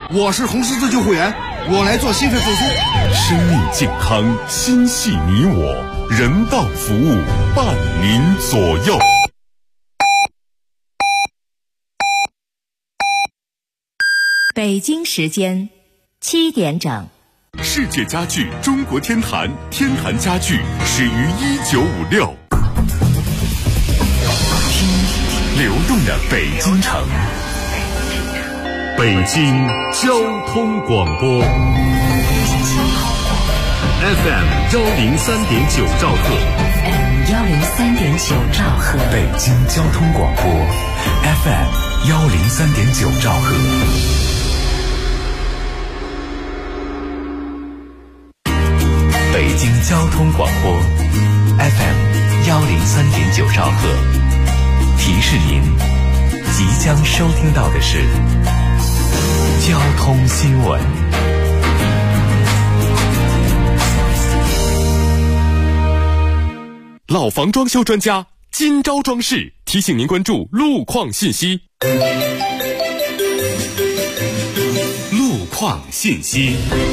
我是红十字救护员，我来做心肺复苏。 生命健康，心系你我，人道服务，伴您左右。 北京时间7点整。 世界家具中国天坛，天坛家具始于1956。听流动的北京城，北京交通广播 FM 103.9兆赫 103.9兆赫， 北京交通广播 FM 103.9兆赫。北京交通广播 FM 103.9兆赫，提示您即将收听到的是交通新闻。老房装修专家金招装饰提醒您关注路况信息。路况信息。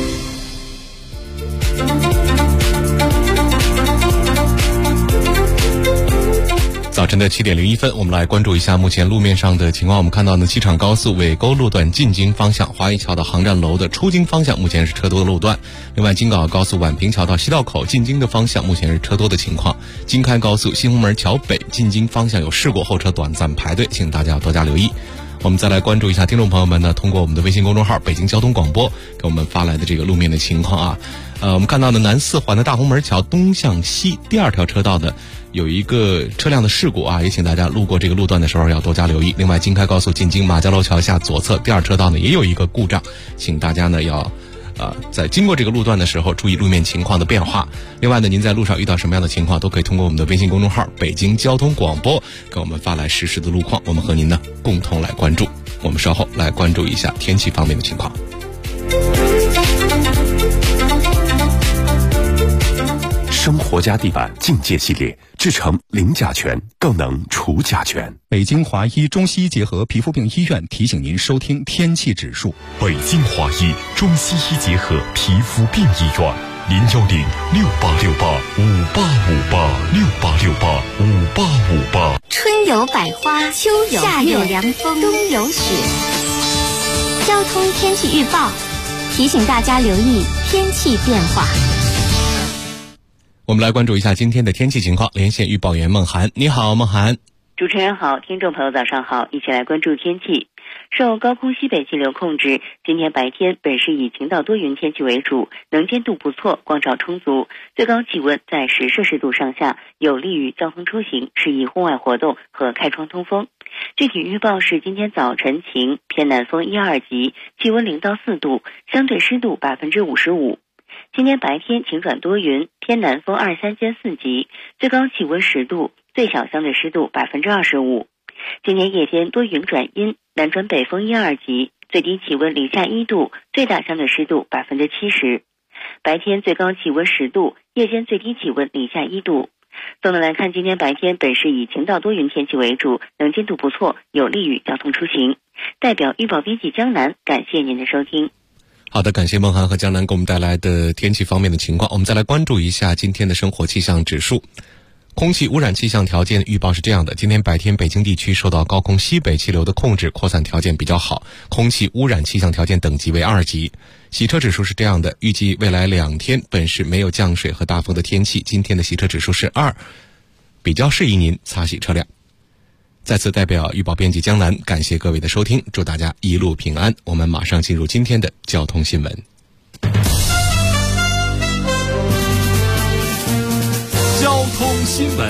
早晨的7点01分，我们来关注一下目前路面上的情况。我们看到呢，机场高速尾沟路段进京方向华谊桥到航站楼的出京方向目前是车多的路段。另外，京港高速宛平桥到西道口进京的方向目前是车多的情况。京开高速新红门桥北进京方向有事故，后车短暂排队，请大家多加留意。我们再来关注一下听众朋友们呢，通过我们的微信公众号北京交通广播给我们发来的这个路面的情况啊。我们看到呢，南四环的大红门桥东向西第2条车道的有一个车辆的事故啊，也请大家路过这个路段的时候要多加留意。另外，京开高速进京马家楼桥下左侧第2车道呢也有一个故障，请大家呢要在经过这个路段的时候注意路面情况的变化。另外呢，您在路上遇到什么样的情况，都可以通过我们的微信公众号北京交通广播给我们发来实时的路况，我们和您呢共同来关注。我们稍后来关注一下天气方面的情况。生活家地板境界系列，制成零甲醛，更能除甲醛。 北京华医中西医结合皮肤病医院提醒您收听天气指数。 北京华医中西医结合皮肤病医院，0106868586868685858。 春有百花，秋有夏有凉风，冬有雪。交通天气预报提醒大家留意天气变化。 我们来关注一下今天的天气情况，连线预报员孟涵。你好，孟涵。 主持人好，听众朋友早上好，一起来关注天气。受高空西北气流控制，今天白天本市以晴到多云天气为主，能见度不错，光照充足，最高气温在10摄氏度上下，有利于交通出行，适宜户外活动和开窗通风。具体预报是今天早晨晴，偏南风1、2级，气温0到4度，相对湿度55%。今天白天晴转多云，偏南风2、3兼4级，最高气温10度，最小相对湿度25%。今天夜间多云转阴，南转北风1、2级，最低气温零下1度，最大相对湿度70%。白天最高气温10度，夜间最低气温零下1度。总的来看，今天白天本市以晴到多云天气为主，能见度不错，有利于交通出行。代表预报编辑江南，感谢您的收听。 好的，感谢孟涵和江南给我们带来的天气方面的情况。我们再来关注一下今天的生活气象指数。空气污染气象条件预报是这样的，今天白天北京地区受到高空西北气流的控制，扩散条件比较好，空气污染气象条件等级为2级。洗车指数是这样的，预计未来2天本市没有降水和大风的天气，今天的洗车指数是2，比较适宜您擦洗车辆。再次代表预报编辑江南感谢各位的收听，祝大家一路平安。我们马上进入今天的交通新闻。交通新闻。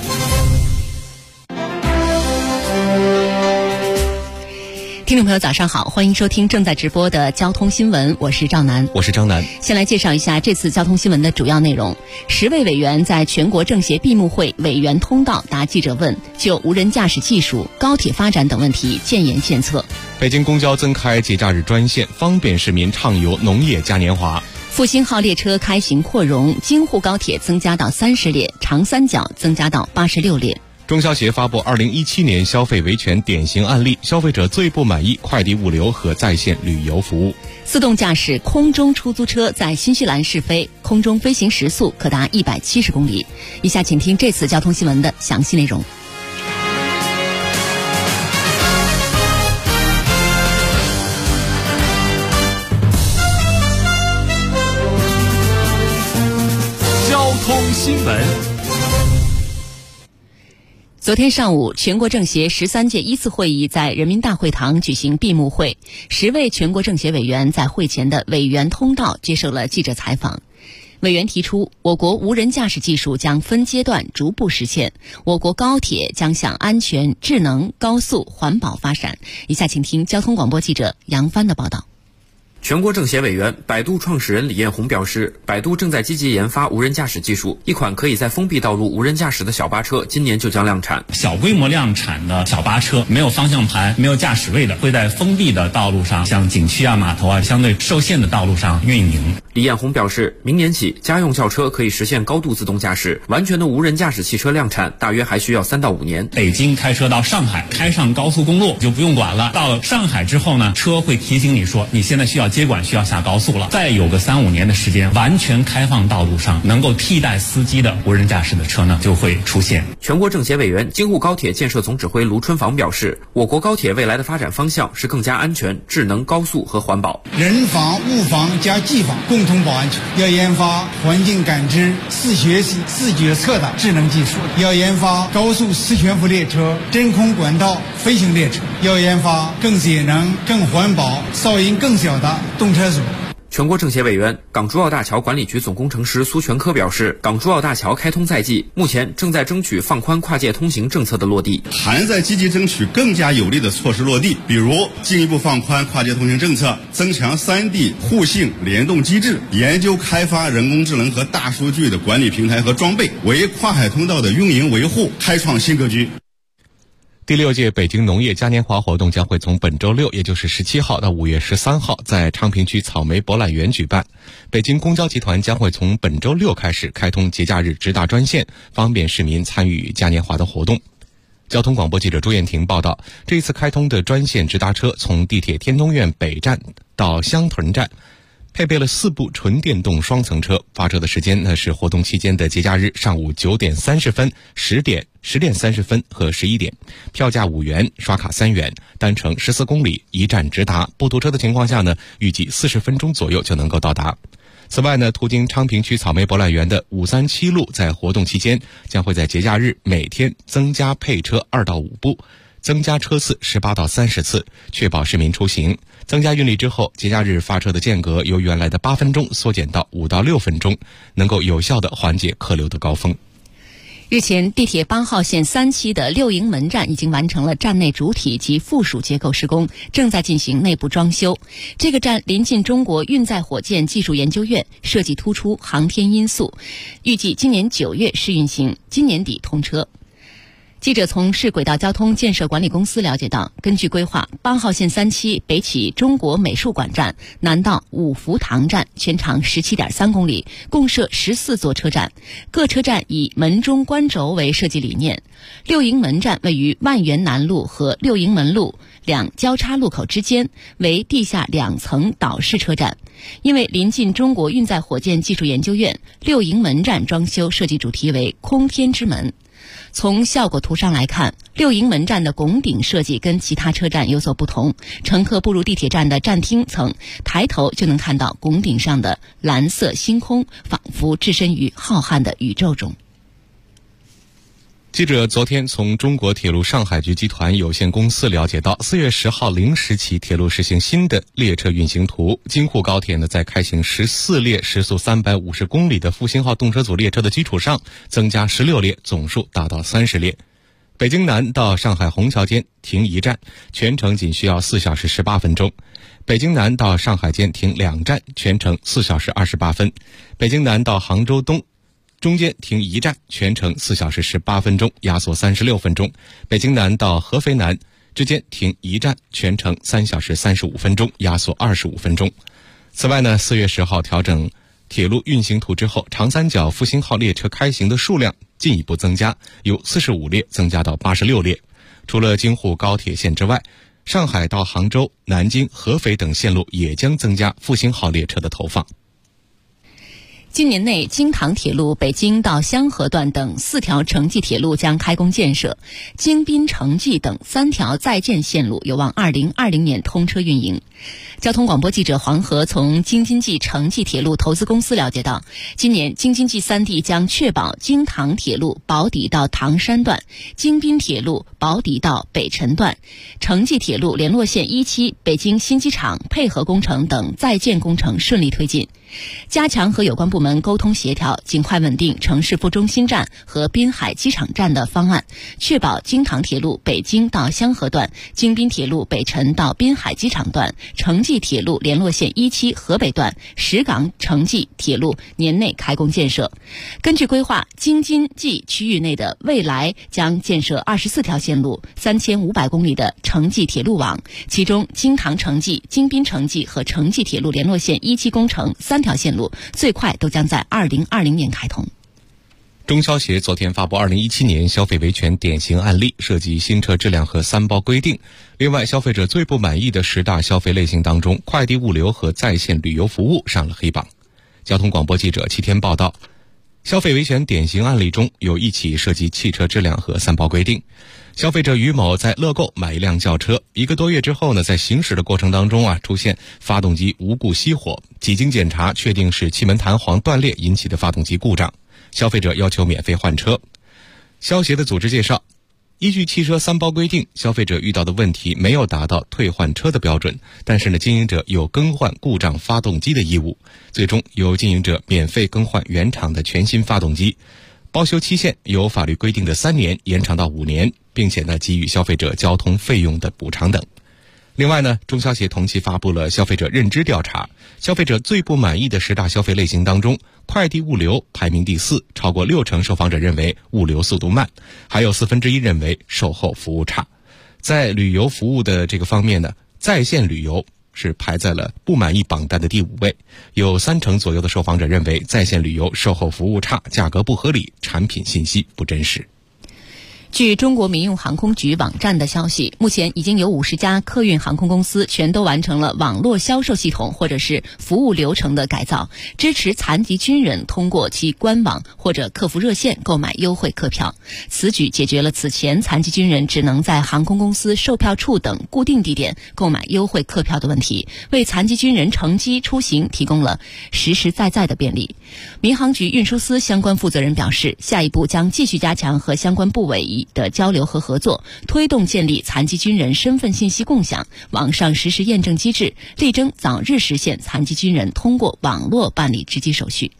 听众朋友早上好，欢迎收听正在直播的交通新闻，我是赵楠。 我是张楠。 先来介绍一下这次交通新闻的主要内容。10位委员在全国政协闭幕会委员通道答记者问，就无人驾驶技术、高铁发展等问题建言献策。 北京公交增开节假日专线，方便市民畅游农业嘉年华。 复兴号列车开行扩容，京沪高铁增加到30列，长三角增加到86列。 中消协发布2017年消费维权典型案例，消费者最不满意快递物流和在线旅游服务。 自动驾驶空中出租车在新西兰试飞，空中飞行时速可达170公里。以下请听这次交通新闻的详细内容。 交通新闻。 昨天上午，全国政协13届一次会议在人民大会堂举行闭幕会，10位全国政协委员在会前的委员通道接受了记者采访。委员提出，我国无人驾驶技术将分阶段逐步实现，我国高铁将向安全、智能、高速、环保发展。以下请听交通广播记者杨帆的报道。 全国政协委员、百度创始人李彦宏表示，百度正在积极研发无人驾驶技术，一款可以在封闭道路无人驾驶的小巴车今年就将量产。 小规模量产的小巴车，没有方向盘、没有驾驶位的，会在封闭的道路上，像景区啊、码头啊，相对受限的道路上运营。 李彦宏表示，明年起，家用轿车可以实现高度自动驾驶，完全的无人驾驶汽车量产大约还需要3到5年。 北京开车到上海，开上高速公路就不用管了。到上海之后呢，车会提醒你说，你现在需要接管，需要下高速了。再有个3、5年的时间，完全开放道路上能够替代司机的无人驾驶的车呢，就会出现。 全国政协委员、京沪高铁建设总指挥卢春房表示，我国高铁未来的发展方向是更加安全、智能、高速和环保。 人防、物防加技防共同保安全。要研发环境感知、自学习、自决策的智能技术，要研发高速磁悬浮列车、真空管道飞行列车，要研发更节能、更环保、噪音更小的动车组。 全国政协委员、港珠澳大桥管理局总工程师苏全科表示，港珠澳大桥开通在即，目前正在争取放宽跨界通行政策的落地， 还在积极争取更加有力的措施落地，比如进一步放宽跨界通行政策，增强3地互信联动机制，研究开发人工智能和大数据的管理平台和装备，为跨海通道的运营维护开创新格局。 第6届北京农业嘉年华活动将会从本周6，也就是17号到5月13号，在昌平区草莓博览园举办。北京公交集团将会从本周6开始开通节假日直达专线，方便市民参与嘉年华的活动。交通广播记者朱艳婷报道，这一次开通的专线直达车从地铁天通苑北站到香屯站，配备了4部纯电动双层车，发车的时间呢是活动期间的节假日上午9点30分、10点、10点30分和11点，票价5元，刷卡3元，单程14公里，一站直达。不堵车的情况下呢，预计40分钟左右就能够到达。此外呢，途经昌平区草莓博览园的537路在活动期间将会在节假日每天增加配车2到5部，增加车次18到30次，确保市民出行。增加运力之后，节假日发车的间隔由原来的8分钟缩减到5到6分钟，能够有效地缓解客流的高峰。 日前，地铁8号线3期的六营门站已经完成了站内主体及附属结构施工，正在进行内部装修。这个站临近中国运载火箭技术研究院，设计突出航天因素，预计今年9月试运行，今年底通车。记者从市轨道交通建设管理公司了解到，根据规划，8号线3期北起中国美术馆站，南到五福堂站，全长17.3公里，共设14座车站，各车站以门中观轴为设计理念。六营门站位于万源南路和六营门路2交叉路口之间，为地下2层岛式车站。因为临近中国运载火箭技术研究院，六营门站装修设计主题为空天之门。从效果图上来看，六营门站的拱顶设计跟其他车站有所不同，乘客步入地铁站的站厅层，抬头就能看到拱顶上的蓝色星空，仿佛置身于浩瀚的宇宙中。 记者昨天从中国铁路上海局集团有限公司了解到，4月10号0时起，铁路实行新的列车运行图。京沪高铁呢，在开行14列时速350公里的复兴号动车组列车的基础上，增加16列，总数达到30列。北京南到上海虹桥间停1站，全程仅需要4小时18分钟。北京南到上海间停2站，全程4小时28分。北京南到杭州东中间停1站，全程4小时18分钟，压缩36分钟。北京南到合肥南之间停1站，全程3小时35分钟，压缩25分钟。此外呢，4月10号调整铁路运行图之后，长三角复兴号列车开行的数量进一步增加，由45列增加到86列。除了京沪高铁线之外，上海到杭州、南京、合肥等线路也将增加复兴号列车的投放。 今年内，京唐铁路北京到香河段等4条城际铁路将开工建设，京滨城际等3条在建线路有望2020年通车运营。交通广播记者黄河从京津冀城际铁路投资公司了解到，今年京津冀3地将确保京唐铁路宝坻到唐山段、京滨铁路宝坻到北辰段、城际铁路联络线1期北京新机场配合工程等在建工程顺利推进，加强和有关部门沟通协调，尽快稳定城市副中心站和滨海机场站的方案，确保京唐铁路北京到香河段、京滨铁路北辰到滨海机场段、城际铁路联络线1期河北段、石岗城际铁路年内开工建设。根据规划，京津冀区域内的未来将建设24条线路、3500公里的城际铁路网，其中京唐城际、京滨城际和城际铁路联络线1期工程3条线路最快都将在2020年开通。 中消协昨天发布2017年消费维权典型案例，涉及新车质量和3包规定。另外，消费者最不满意的10大消费类型当中，快递物流和在线旅游服务上了黑榜。交通广播记者齐天报道，消费维权典型案例中有1起涉及汽车质量和3包规定。消费者于某在乐购买一辆轿车，1个多月之后呢，在行驶的过程当中出现发动机无故熄火，几经检查确定是气门弹簧断裂引起的发动机故障，消费者要求免费换车。消协的组织介绍，依据汽车3包规定，消费者遇到的问题没有达到退换车的标准，但是呢，经营者有更换故障发动机的义务，最终由经营者免费更换原厂的全新发动机，包修期限由法律规定的3年延长到5年，并且呢，给予消费者交通费用的补偿等。另外呢，中消协同期发布了消费者认知调查，消费者最不满意的10大消费类型当中，快递物流排名第4，超过60%受访者认为物流速度慢，还有1/4认为售后服务差。在旅游服务的这个方面呢，在线旅游是排在了不满意榜单的第5位，有30%左右的受访者认为在线旅游售后服务差、价格不合理、产品信息不真实。 据中国民用航空局网站的消息，目前已经有50家客运航空公司全都完成了网络销售系统或者是服务流程的改造，支持残疾军人通过其官网或者客服热线购买优惠客票。此举解决了此前残疾军人只能在航空公司售票处等固定地点购买优惠客票的问题，为残疾军人乘机出行提供了实实在在的便利。民航局运输司相关负责人表示，下一步将继续加强和相关部委的交流和合作，推动建立残疾军人身份信息共享、网上实时验证机制，力争早日实现残疾军人通过网络办理值机手续。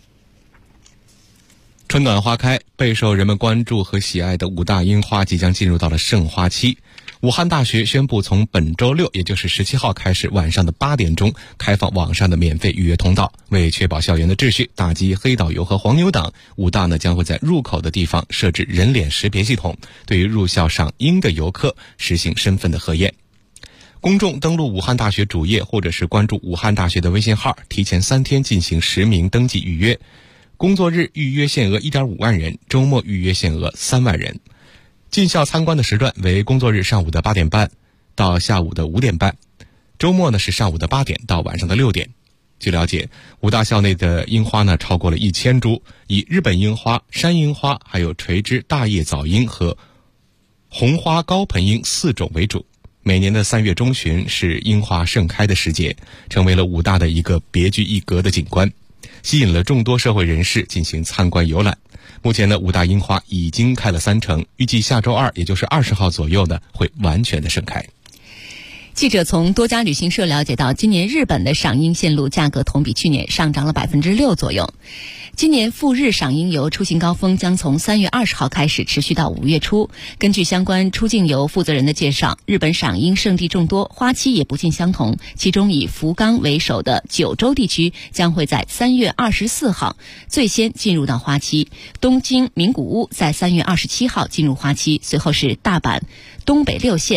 春暖花开，备受人们关注和喜爱的5大樱花即将进入到了盛花期。武汉大学宣布，从本周6，也就是17号开始，晚上的8点钟开放网上的免费预约通道。为确保校园的秩序，打击黑导游和黄牛党，武大呢将会在入口的地方设置人脸识别系统，对于入校赏樱的游客实行身份的核验。公众登录武汉大学主页或者是关注武汉大学的微信号，提前3天进行实名登记预约。工作日预约限额 1.5 万人，周末预约限额3万人。进校参观的时段为工作日上午的8点半到下午的5点半，周末呢是上午的8点到晚上的6点。据了解，武大校内的樱花呢超过了1000株，以日本樱花、山樱花、还有垂枝大叶早樱和红花高盆樱4种为主。每年的3月中旬是樱花盛开的时节，成为了武大的一个别具一格的景观，吸引了众多社会人士进行参观游览。目前呢，武大樱花已经开了3成，预计下周2，也就是20号左右呢，会完全的盛开。 记者从多家旅行社了解到，今年日本的赏樱线路价格同比去年上涨了6%左右。今年赴日赏樱游出行高峰将从3月20号开始持续到5月初。根据相关出境游负责人的介绍，日本赏樱胜地众多，花期也不尽相同。其中以福冈为首的九州地区将会在3月24号最先进入到花期，东京名古屋在3月27号进入花期，随后是大阪、东北6县、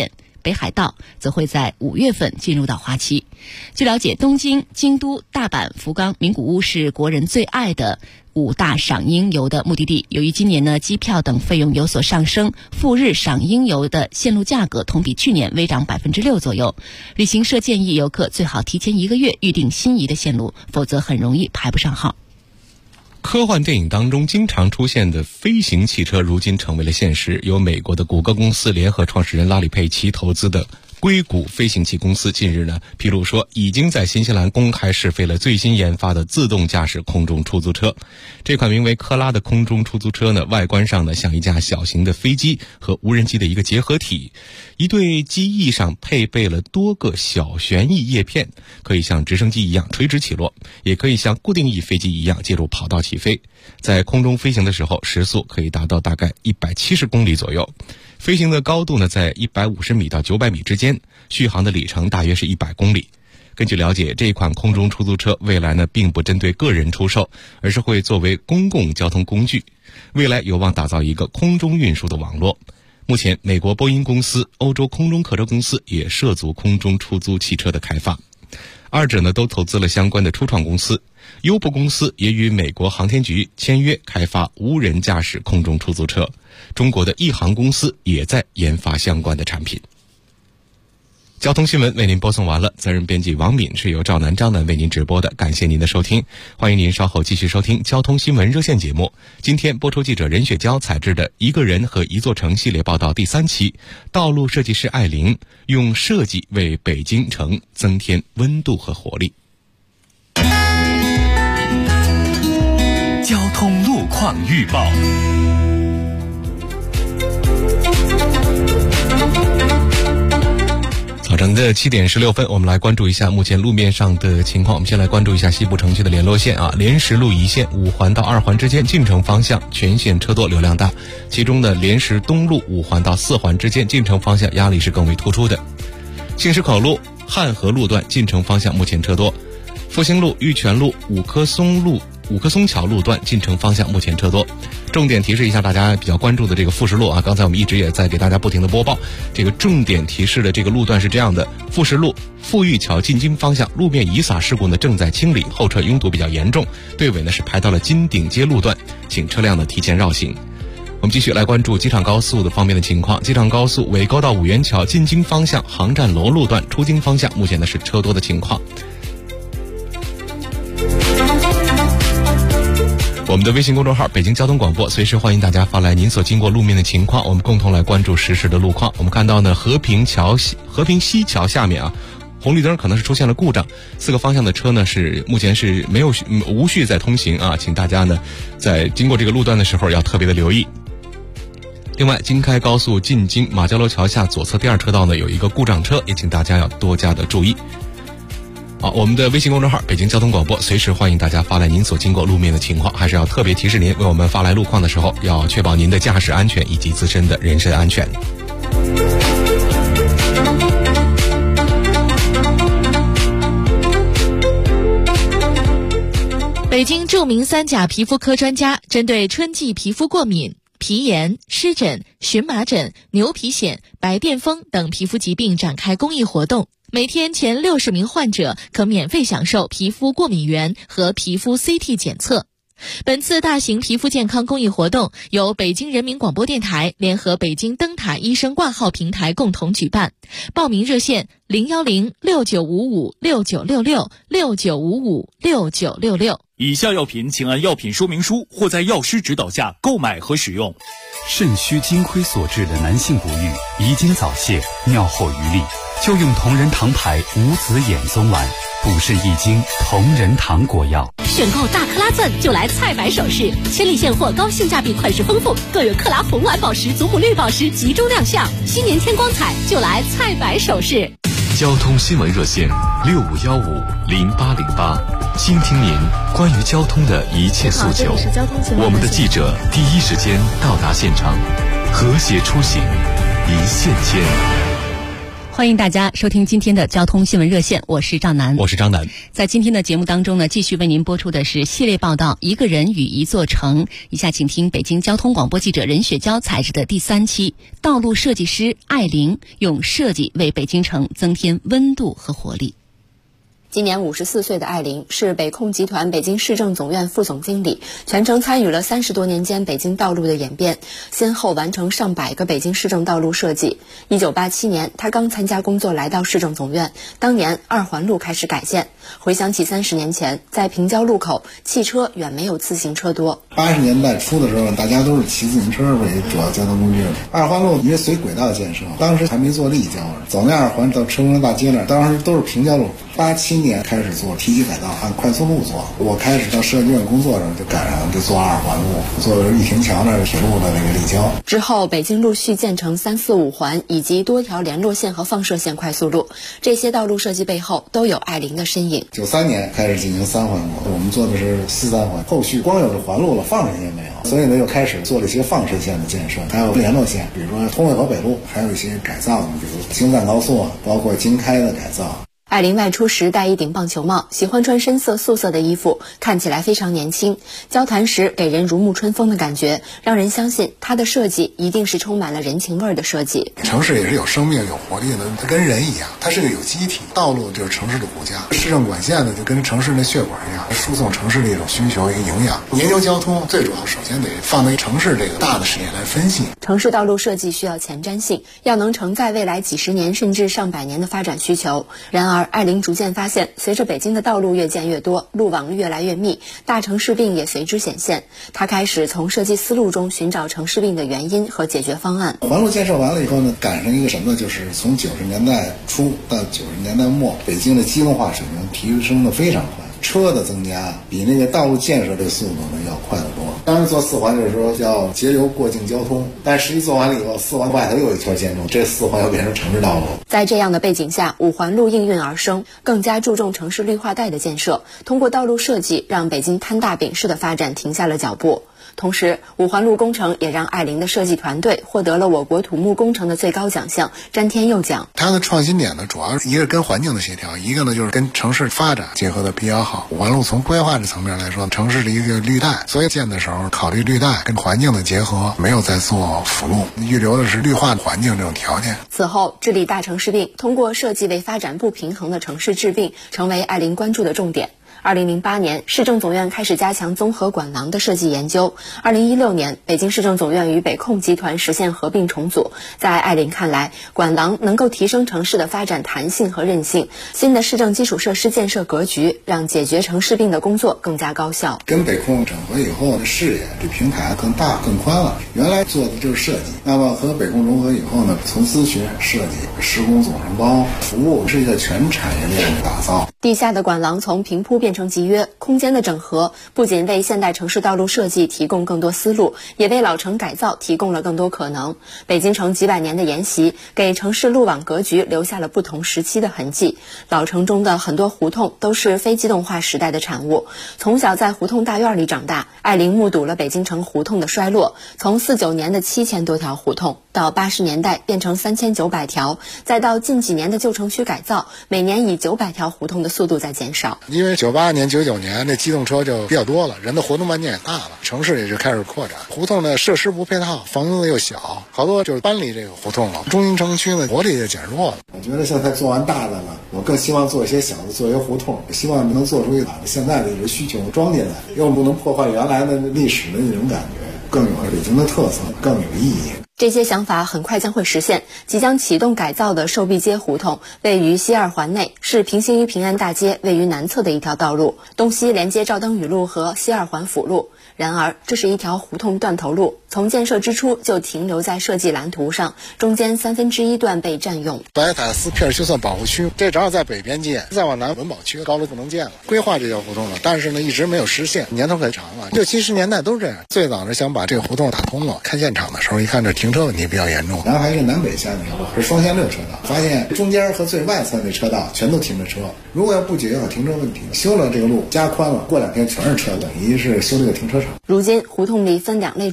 北海道则会在5月份进入到花期。据了解，东京、京都、大阪、福冈、名古屋是国人最爱的5大赏樱游的目的地。由于今年呢机票等费用有所上升，赴日赏樱游的线路价格同比去年微涨6%左右。旅行社建议游客最好提前1个月预定心仪的线路，否则很容易排不上号。 科幻电影当中经常出现的飞行汽车如今成为了现实。由美国的谷歌公司联合创始人拉里·佩奇投资的硅谷飞行器公司近日呢披露说，已经在新西兰公开试飞了最新研发的自动驾驶空中出租车。这款名为科拉的空中出租车呢，外观上呢像一架小型的飞机和无人机的一个结合体。一对机翼上配备了多个小旋翼叶片，可以像直升机一样垂直起落，也可以像固定翼飞机一样借助跑道起飞。在空中飞行的时候，时速可以达到大概170公里左右。飞行的高度呢在150米到900米之间，续航的里程大约是100公里。根据了解，这款空中出租车未来呢并不针对个人出售，而是会作为公共交通工具，未来有望打造一个空中运输的网络。目前美国波音公司、欧洲空中客车公司也涉足空中出租汽车的开发，二者呢都投资了相关的初创公司。优步公司也与美国航天局签约开发无人驾驶空中出租车，中国的亿航公司也在研发相关的产品。交通新闻为您播送完了，责任编辑王敏，是由赵南、张南为您直播的，感谢您的收听，欢迎您稍后继续收听交通新闻热线节目。今天播出记者任雪娇采制的一个人和一座城系列报道第3期，道路设计师艾玲用设计为北京城增添温度和活力。 交通路况预报。 早晨的7点16分，我们来关注一下目前路面上的情况。我们先来关注一下西部城区的联络线莲石路一线5环到2环之间进城方向全线车多流量大，其中的莲石东路5环到4环之间进城方向压力是更为突出的。杏石口路汉河路段进城方向目前车多，复兴路、玉泉路、五棵松桥路段进城方向目前车多。重点提示一下大家比较关注的这个富士路刚才我们一直也在给大家不停的播报，这个重点提示的这个路段是这样的：富士路富裕桥进京方向路面遗撒事故呢正在清理，后车拥堵比较严重，队尾呢是排到了金鼎街路段，请车辆呢提前绕行。我们继续来关注机场高速的方面的情况。机场高速纬高到五元桥进京方向航站楼路段出京方向目前呢是车多的情况。我们的微信公众号北京交通广播，随时欢迎大家发来您所经过路面的情况，我们共同来关注实时的路况。我们看到呢和平西桥下面红绿灯可能是出现了故障，4个方向的车呢是目前是无序在通行请大家呢在经过这个路段的时候要特别的留意。另外，京开高速进京马交楼桥下左侧第2车道呢有一个故障车，也请大家要多加的注意。我们的微信公众号北京交通广播，随时欢迎大家发来您所经过路面的情况，还是要特别提示您，为我们发来路况的时候要确保您的驾驶安全以及自身的人身安全。 北京著名3甲皮肤科专家针对春季皮肤过敏、皮炎、湿疹、荨麻疹、牛皮癣、白癜风等皮肤疾病展开公益活动，每天前60名患者可免费享受皮肤过敏原和皮肤 CT 检测。本次大型皮肤健康公益活动由北京人民广播电台联合北京灯塔医生挂号平台共同举办，报名热线010-6955-6966，6955-6966。 以下药品请按药品说明书或在药师指导下购买和使用。 肾虚金亏所致的男性不育、遗精早泄、尿后余力，就用同仁堂牌无子衍宗丸，补肾益精，同仁堂国药。 选购大克拉钻就来菜百首饰，千里现货，高性价比，款式丰富，更有克拉红蓝宝石、祖母绿宝石集中亮相。新年添光彩，就来菜百首饰。 交通新闻热线65150808，倾听您关于交通的一切诉求。我们的记者第一时间到达现场，和谐出行，一线牵。 欢迎大家收听今天的交通新闻热线，我是赵楠， 我是张楠。 在今天的节目当中呢，继续为您播出的是系列报道《一个人与一座城》。以下请听北京交通广播记者任雪娇采制的第3期，道路设计师艾玲用设计为北京城增添温度和活力。 今年54岁的艾玲是北控集团北京市政总院副总经理，全程参与了30多年间北京道路的演变，先后完成上百个北京市政道路设计。1987年，他刚参加工作来到市政总院，当年2环路开始改建。回想起30年前，在平交路口，汽车远没有自行车多。 80年代初的时候，大家都是骑自行车为主要交通工具。2环路因为随轨道建设，当时还没做立交，走那2环到车公园大街那儿，当时都是平交路。87年开始做提级改造，按快速路做。我开始到设计院工作的时候，就赶上就做2环路，做玉亭桥那铁路的那个立交。之后，北京陆续建成3、4、5环以及多条联络线和放射线快速路，这些道路设计背后都有艾玲的身影。93年开始进行3环路，我们做的是4、3环，后续光有这环路了，放射线没有，所以呢又开始做了一些放射线的建设，还有联络线，比如说通惠河北路，还有一些改造，比如京赞高速，包括京开的改造。艾玲外出时戴一顶棒球帽，喜欢穿深色素色的衣服，看起来非常年轻。交谈时给人如沐春风的感觉，让人相信她的设计一定是充满了人情味的设计。城市也是有生命、有活力的，它跟人一样，它是个有机体。道路就是城市的骨架，市政管线呢就跟城市的血管一样，输送城市的一种需求、一个营养。研究交通最主要首先得放在城市这个大的视野来分析。城市道路设计需要前瞻性，要能承载未来几十年甚至上百年的发展需求。然而艾玲逐渐发现，随着北京的道路越建越多，路网越来越密，大城市病也随之显现。他开始从设计思路中寻找城市病的原因和解决方案。环路建设完了以后呢，赶上一个什么呢？就是从90年代初到90年代末，北京的机动化水平提升的非常快。车的增加比那个道路建设的速度呢要快得多。当时做4环的时候叫节流过境交通，但实际做完了以后，4环外头又一圈建筑，这4环又变成城市道路。在这样的背景下，5环路应运而生，更加注重城市绿化带的建设，通过道路设计让北京摊大饼式的发展停下了脚步。同时，5环路工程也让艾玲的设计团队获得了我国土木工程的最高奖项詹天佑奖。它的创新点呢，主要一个是跟环境的协调，一个呢就是跟城市发展结合的比较好。5环路从规划的层面来说，城市的一个绿带，所以建的时候考虑绿带跟环境的结合，没有再做辅路，预留的是绿化环境这种条件。此后，治理大城市病，通过设计为发展不平衡的城市治病，成为艾玲关注的重点。2008年，市政总院开始加强综合管廊的设计研究。2016年，北京市政总院与北控集团实现合并重组。在艾玲看来，管廊能够提升城市的发展弹性和韧性。新的市政基础设施建设格局，让解决城市病的工作更加高效。跟北控整合以后的视野，这平台更大更宽了。原来做的就是设计，那么和北控融合以后呢，从咨询、设计、施工总承包、服务是一个全产业链的打造。地下的管廊从平铺变成集约，空间的整合不仅为现代城市道路设计提供更多思路，也为老城改造提供了更多可能。北京城几百年的沿袭，给城市路网格局留下了不同时期的痕迹。老城中的很多胡同都是非机动化时代的产物。从小在胡同大院里长大，艾玲目睹了北京城胡同的衰落，从49年的7000多条胡同，到80年代变成3900条，再到近几年的旧城区改造，每年以900条胡同的速度在减少。因为98年、99年这机动车就比较多了，人的活动半径也大了，城市也就开始扩展。胡同的设施不配套，房子又小，好多就是搬离这个胡同了。中心城区呢，活力也减弱了。我觉得现在做完大的了，我更希望做一些小的，做一些胡同，希望能做出一把现在的一个需求装进来，又不能破坏原来的历史的那种感觉，更有北京的特色，更有意义。这些想法很快将会实现。即将启动改造的寿碧街胡同位于西2环内，是平行于平安大街位于南侧的一条道路，东西连接赵登禹路和西2环辅路。然而，这是一条胡同断头路，从建设之初就停留在设计蓝图上，中间1/3段被占用。白塔寺片修算保护区，这正好在北边建，再往南文保区高楼不能建了，规划这条胡同了，但是呢一直没有实现，年头很长了，60、70年代都是这样。最早是想把这个胡同打通了，看现场的时候一看这停车问题比较严重，然后还有一个南北向的是双线6车道，发现中间和最外侧的车道全都停着车，如果要不解决好停车问题，修了这个路加宽了，过2天全是车，等于是修这个停车场。如今胡同里分2类住户，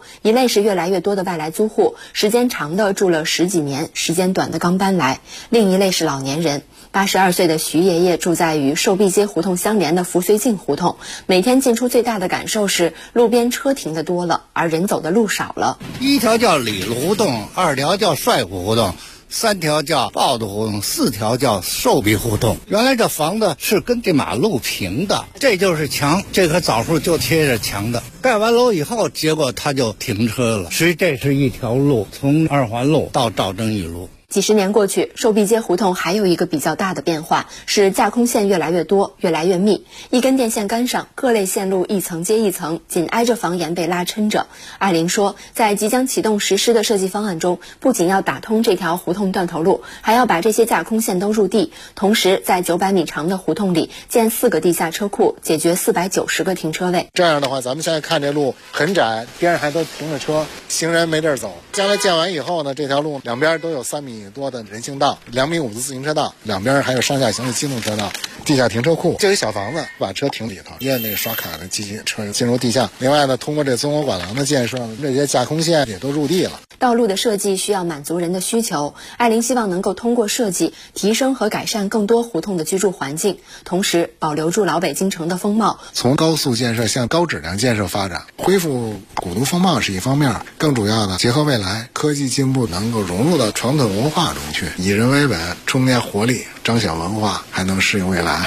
一类是越来越多的外来租户，时间长的住了10几年，时间短的刚搬来；另一类是老年人。82岁的徐爷爷住在与寿碧街胡同相连的福绥镜胡同，每天进出最大的感受是路边车停的多了，而人走的路少了。 一条叫李路胡同，2条叫帅府胡同，3条叫豹子胡同，4条叫寿碧胡同。原来这房子是跟这马路平的，这就是墙，这棵枣树就贴着墙的。盖完楼以后，结果他就停车了。实际这是一条路，从2环路到赵正义路。 几十年过去，寿碧街胡同还有一个比较大的变化，是架空线越来越多，越来越密。一根电线杆上，各类线路一层接一层，紧挨着房檐被拉抻着。艾琳说，在即将启动实施的设计方案中，不仅要打通这条胡同断头路，还要把这些架空线都入地，同时在900米长的胡同里建4个地下车库，解决490个停车位。 这样的话，咱们现在看这路很窄，边上还都停着车，行人没地儿走。将来建完以后呢，这条路两边都有3米多的人行道，2.5米的自行车道，两边还有上下行的机动车道，地下停车库，这一小房子把车停里头，验那个刷卡的机器车进入地下。另外呢，通过这综合管廊的建设，这些架空线也都入地了。 道路的设计需要满足人的需求，艾琳希望能够通过设计提升和改善更多胡同的居住环境，同时保留住老北京城的风貌。 从高速建设向高质量建设发展，恢复古都风貌是一方面，更主要的结合未来科技进步，能够融入到传统文化中去，以人为本，充电活力，彰显文化，还能适应未来。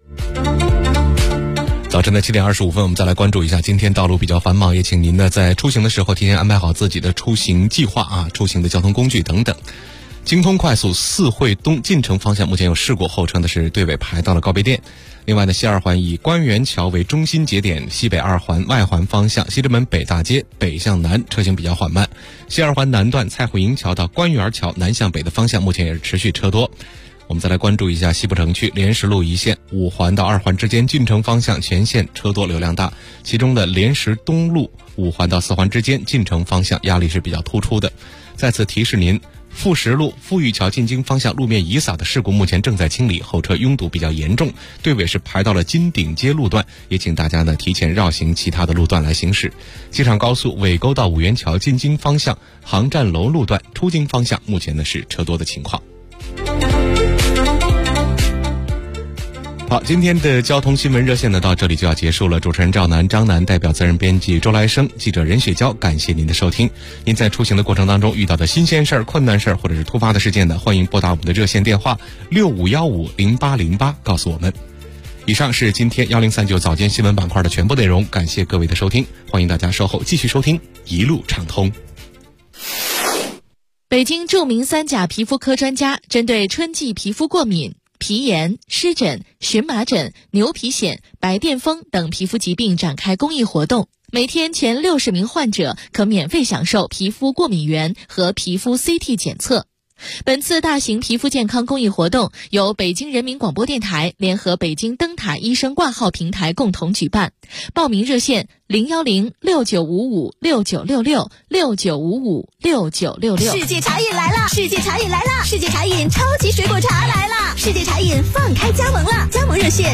早晨的7点25分，我们再来关注一下今天道路比较繁忙，也请您呢在出行的时候提前安排好自己的出行计划啊，出行的交通工具等等。京通快速4惠东进城方向目前有事故，后车呢是队尾排到了高碑店。另外呢，西2环以官园桥为中心节点，西北2环外环方向西直门北大街北向南车行比较缓慢。西2环南段蔡虎营桥到官园桥南向北的方向目前也是持续车多。我们再来关注一下西部城区莲石路一线5环到2环之间进城方向全线车多流量大，其中的莲石东路5环到4环之间进城方向压力是比较突出的。再次提示您，富石路富裕桥进京方向路面遗撒的事故目前正在清理，后车拥堵比较严重，队尾是排到了金鼎街路段，也请大家呢提前绕行其他的路段来行驶。机场高速尾沟到五元桥进京方向航站楼路段出京方向目前呢是车多的情况。好，今天的交通新闻热线呢到这里就要结束了。主持人赵楠、张楠代表责任编辑周来生、记者任雪娇，感谢您的收听。您在出行的过程当中遇到的新鲜事儿、困难事儿或者是突发的事件呢，欢迎拨打我们的热线电话65150808告诉我们。以上是今天1039早间新闻板块的全部内容，感谢各位的收听，欢迎大家稍后继续收听一路畅通。 北京著名3甲皮肤科专家针对春季皮肤过敏、皮炎、湿疹、荨麻疹、牛皮癣、白癜风等皮肤疾病展开公益活动，每天前60名患者可免费享受皮肤过敏原和皮肤 CT 检测。本次大型皮肤健康公益活动由北京人民广播电台联合北京灯塔医生挂号平台共同举办，报名热线0106955696669556966。 世界茶饮来了！世界茶饮来了！世界茶饮超级水果茶来了！世界茶饮放开加盟了，加盟热线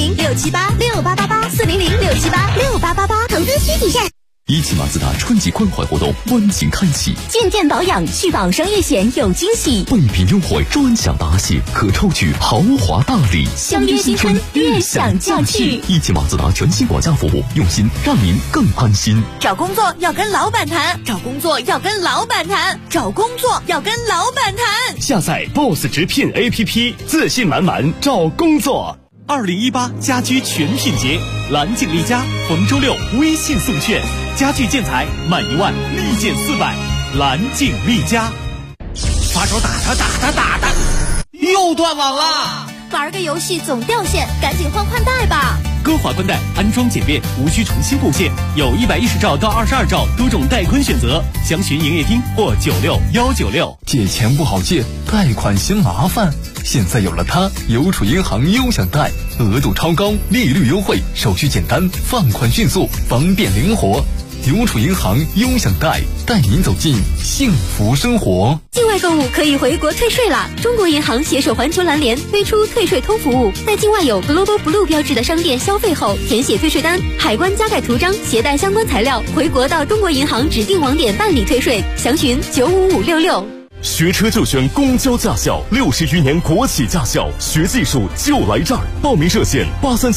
400-678-6888，400-678-6888，投资需谨慎。 一汽马自达春季关怀活动温情开启， 健健保养续保商业险有惊喜， 备品优惠专享答谢，可抽取豪华大礼， 相约新春，悦享假期。 一汽马自达全新管家服务，用心让您更安心。 找工作要跟老板谈，找工作要跟老板谈，找工作要跟老板谈。 下载 BOSS 直聘 APP， 自信满满找工作。2018家居全品节，蓝景丽家逢周六微信送券，家具建材满1万立减400，蓝景丽家。 发手打他，又断网了。 玩个游戏总掉线，赶紧换代吧。 歌华宽带安装简便，无需重新布线，有110兆到22兆多种带宽选择，详询营业厅或96196。 借钱不好借，贷款嫌麻烦，现在有了它，邮储银行优享贷，额度超高，利率优惠，手续简单，放款迅速，方便灵活。 邮储银行优享贷，带您走进幸福生活。 境外购物可以回国退税啦！中国银行携手环球蓝联推出退税通服务，在境外有 Global Blue 标志的商店消费后，填写退税单，海关加盖图章，携带相关材料，回国到中国银行指定网点办理退税。详询95566。 学车就选公交驾校，60余年国企驾校，学技术就来这儿。报名热线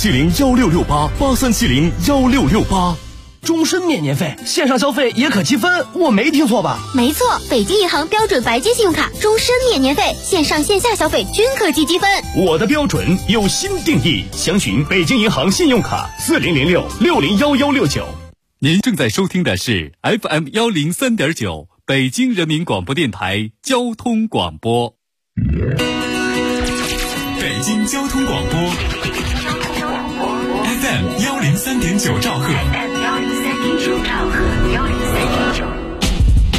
83701668，83701668。 终身免年费，线上消费也可积分，我没听错吧？ 没错，北京银行标准白金信用卡终身免年费，线上线下消费均可积积分。 我的标准有新定义，详询北京银行信用卡4006601169。 您正在收听的是 FM103.9北京人民广播电台交通广播。 北京交通广播 FM103.9兆赫。